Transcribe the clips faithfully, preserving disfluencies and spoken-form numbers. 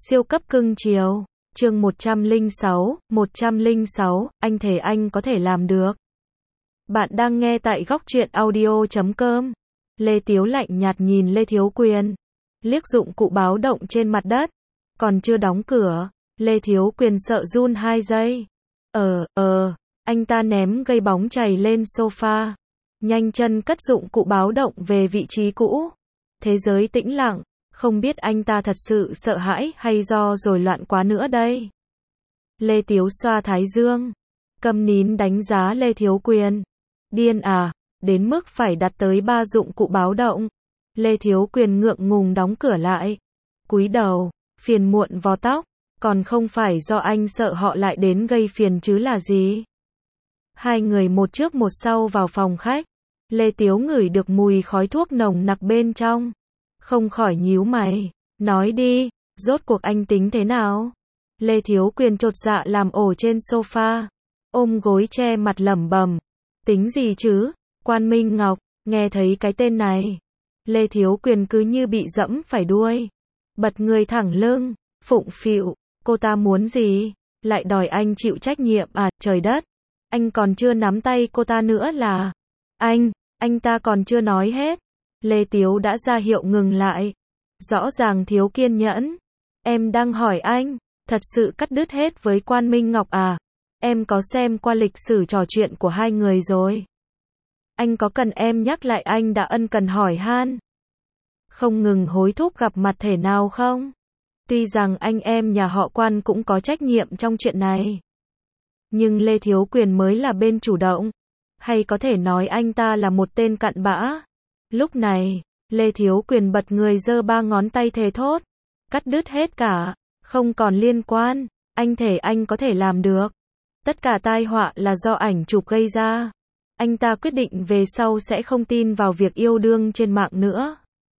Siêu cấp cưng chiều. Chương một trăm lẻ sáu, một trăm lẻ sáu, anh thề anh có thể làm được. Bạn đang nghe tại góc truyện audio chấm com. Lê Tiếu lạnh nhạt nhìn Lê Thiếu Quyền. Liếc dụng cụ báo động trên mặt đất. Còn chưa đóng cửa. Lê Thiếu Quyền sợ run hai giây. Ờ, ờ, anh ta ném gây bóng chày lên sofa. Nhanh chân cất dụng cụ báo động về vị trí cũ. Thế giới tĩnh lặng. Không biết anh ta thật sự sợ hãi hay do rồi loạn quá nữa đây. Lê Tiếu xoa thái dương. Câm nín đánh giá Lê Thiếu Quyền. Điên à, đến mức phải đặt tới ba dụng cụ báo động. Lê Thiếu Quyền ngượng ngùng đóng cửa lại. Cúi đầu, phiền muộn vò tóc. Còn không phải do anh sợ họ lại đến gây phiền chứ là gì. Hai người một trước một sau vào phòng khách. Lê Tiếu ngửi được mùi khói thuốc nồng nặc bên trong. Không khỏi nhíu mày. Nói đi, rốt cuộc anh tính thế nào? Lê Thiếu Quyền chột dạ làm ổ trên sofa. Ôm gối che mặt lẩm bẩm. Tính gì chứ? Quan Minh Ngọc, nghe thấy cái tên này. Lê Thiếu Quyền cứ như bị dẫm phải đuôi. Bật người thẳng lưng, phụng phịu. Cô ta muốn gì? Lại đòi anh chịu trách nhiệm à, trời đất. Anh còn chưa nắm tay cô ta nữa là. Anh, anh ta còn chưa nói hết. Lê Tiếu đã ra hiệu ngừng lại. Rõ ràng thiếu kiên nhẫn. Em đang hỏi anh, thật sự cắt đứt hết với Quan Minh Ngọc à? Em có xem qua lịch sử trò chuyện của hai người rồi. Anh có cần em nhắc lại anh đã ân cần hỏi han. Không ngừng hối thúc gặp mặt thể nào không? Tuy rằng anh em nhà họ Quan cũng có trách nhiệm trong chuyện này. Nhưng Lê Thiếu Quyền mới là bên chủ động. Hay có thể nói anh ta là một tên cặn bã. Lúc này, Lê Thiếu Quyền bật người giơ ba ngón tay thề thốt. Cắt đứt hết cả, không còn liên quan, anh thề anh có thể làm được. Tất cả tai họa là do ảnh chụp gây ra. Anh ta quyết định về sau sẽ không tin vào việc yêu đương trên mạng nữa.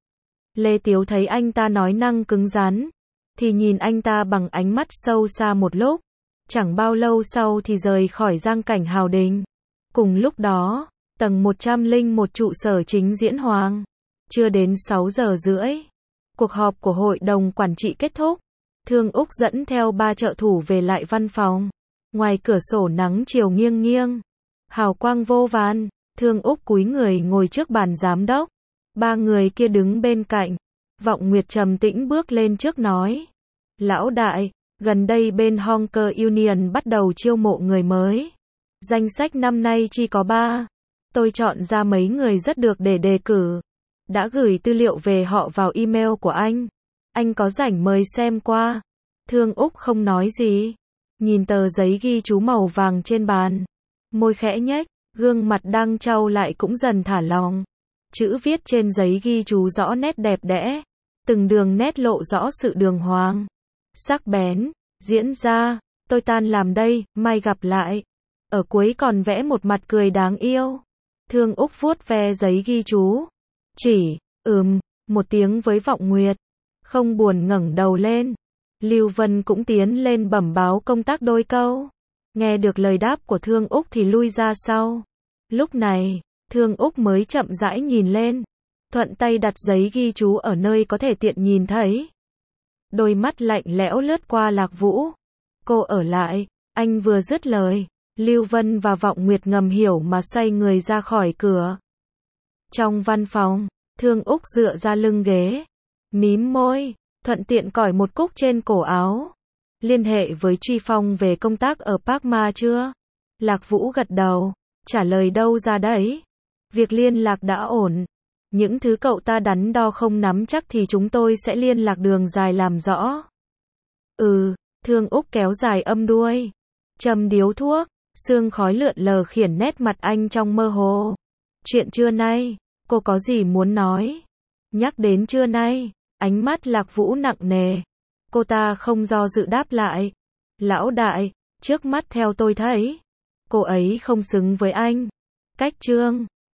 Lê Tiếu thấy anh ta nói năng cứng rắn, thì nhìn anh ta bằng ánh mắt sâu xa một lúc. Chẳng bao lâu sau thì rời khỏi Giang Cảnh Hào Đình. Cùng lúc đó, tầng một trăm lẻ một trụ sở chính Diễn Hoàng. Chưa đến sáu giờ rưỡi. Cuộc họp của hội đồng quản trị kết thúc. Thương Úc dẫn theo ba trợ thủ về lại văn phòng. Ngoài cửa sổ nắng chiều nghiêng nghiêng. Hào quang vô vàn. Thương Úc cúi người ngồi trước bàn giám đốc. Ba người kia đứng bên cạnh. Vọng Nguyệt trầm tĩnh bước lên trước nói. Lão đại, gần đây bên Honker Union bắt đầu chiêu mộ người mới. Danh sách năm nay chỉ có ba. Tôi chọn ra mấy người rất được để đề cử. Đã gửi tư liệu về họ vào email của anh. Anh có rảnh mời xem qua. Thương Úc không nói gì. Nhìn tờ giấy ghi chú màu vàng trên bàn. Môi khẽ nhếch, gương mặt đang trao lại cũng dần thả lỏng. Chữ viết trên giấy ghi chú rõ nét đẹp đẽ. Từng đường nét lộ rõ sự đường hoàng. Sắc bén, diễn ra, tôi tan làm đây, mai gặp lại. Ở cuối còn vẽ một mặt cười đáng yêu. Thương Úc vuốt ve giấy ghi chú. Chỉ, ừm, một tiếng với Vọng Nguyệt. Không buồn ngẩng đầu lên. Lưu Vân cũng tiến lên bẩm báo công tác đôi câu. Nghe được lời đáp của Thương Úc thì lui ra sau. Lúc này, Thương Úc mới chậm rãi nhìn lên. Thuận tay đặt giấy ghi chú ở nơi có thể tiện nhìn thấy. Đôi mắt lạnh lẽo lướt qua Lạc Vũ. Cô ở lại, anh vừa dứt lời. Lưu Vân và Vọng Nguyệt ngầm hiểu mà xoay người ra khỏi cửa. Trong văn phòng, Thương Úc dựa ra lưng ghế. Mím môi, thuận tiện cởi một cúc trên cổ áo. Liên hệ với Truy Phong về công tác ở Park Ma chưa? Lạc Vũ gật đầu. Trả lời đâu ra đấy? Việc liên lạc đã ổn. Những thứ cậu ta đắn đo không nắm chắc thì chúng tôi sẽ liên lạc đường dài làm rõ. Ừ, Thương Úc kéo dài âm đuôi. Châm điếu thuốc. Sương khói lượn lờ khiển nét mặt anh trong mơ hồ. Chuyện trưa nay, cô có gì muốn nói? Nhắc đến trưa nay, ánh mắt Lạc Vũ nặng nề. Cô ta không do dự đáp lại. Lão đại, trước mắt theo tôi thấy, cô ấy không xứng với anh. Cách Trương,